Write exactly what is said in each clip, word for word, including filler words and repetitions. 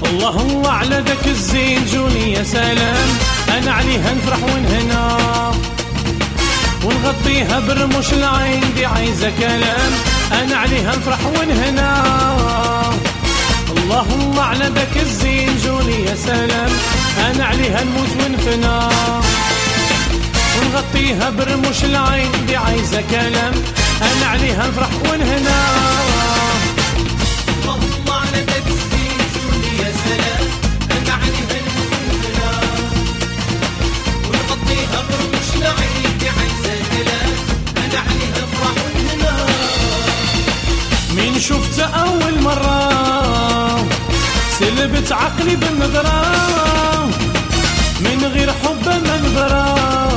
الله الله على ذاك الزين جوني يا سلام، انا عليها نفرح ونهنا ونغطيها برموش العين دي عايزة كلام، انا عليها نفرح ونهنا. الله الله على ذاك الزين جوني يا سلام، انا عليها نموت ونفنا ونغطيها برموش العين دي عايزة كلام، انا عليها نفرح ونهنا. مين شفت أول مرة سلبت عقلي بالنظرة، من غير حب منظرة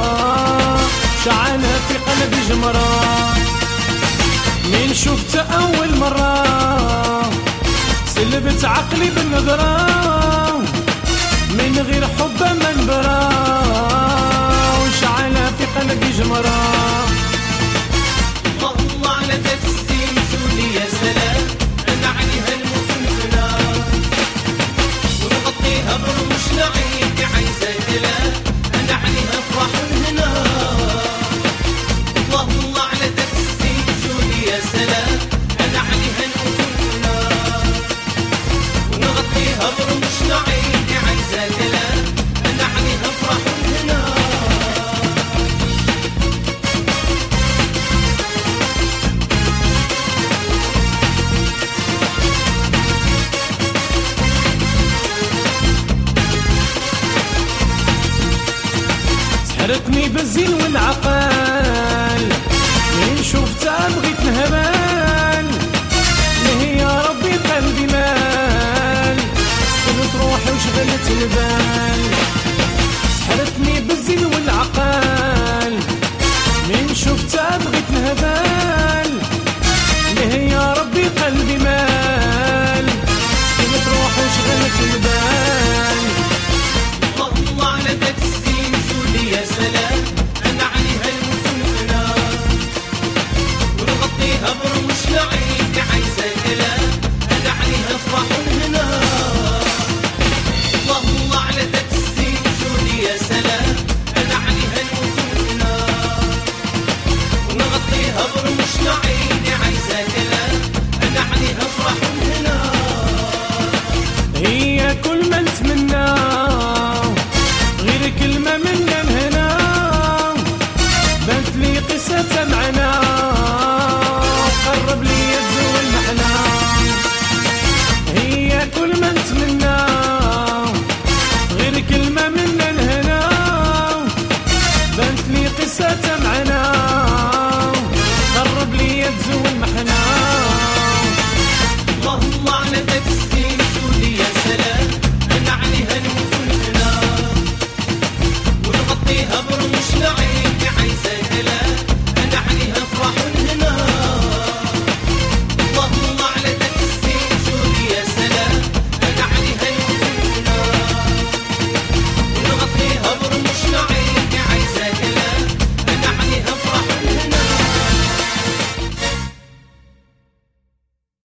شعلها في قلبي جمرة. مين شفت أول مرة سلبت عقلي بالنظرة، من غير حب منظرة وشعلها في قلبي جمرة. يا سلام انا عليها المفنفنة ونغطيها برموش العين دي عايزة كلام، انا عليها افراح ونهنا. الله الله على ذاك الزين جوني يا سلام، انا عليها المفنفنة ونغطيها برموش العين دي عايزة كلام، انا عليها افراح ونهنا. سحرتني بالزين والعقل، من شفتها بغيت نهبل، ليه يا ربي قلبي مال، سكنت روحي وشغلت البال. سحرتني بالزين والعقل، من شفتها بغيت نهبل، ليه يا ربي قلبي مال، سكنت روحي وشغلت البال. الله على ذاك الزين يا سلام انا عليها المفنفنة ونغطيها برموش العين دي عايزة كلام، انا عليها افراح ونهنا. الله الله على ذاك الزين جوني يا سلام، انا عليها المفنفنة ونغطيها برموش العين دي عايزة كلام، انا عليها افراح ونهنا. هي كل ما نتمنى غير كلمة منا لهنا، بانت لي قصتها معنا قرب لي تزول المحنة. هي كل ما نتمنى غير كلمة منا لهنا، بانت لي قصتها معنا قرب لي تزول المحنة. الله الله على ذاك الزين جوني يا سلام، انا عليها المفنفنة ونغطيها برموش العين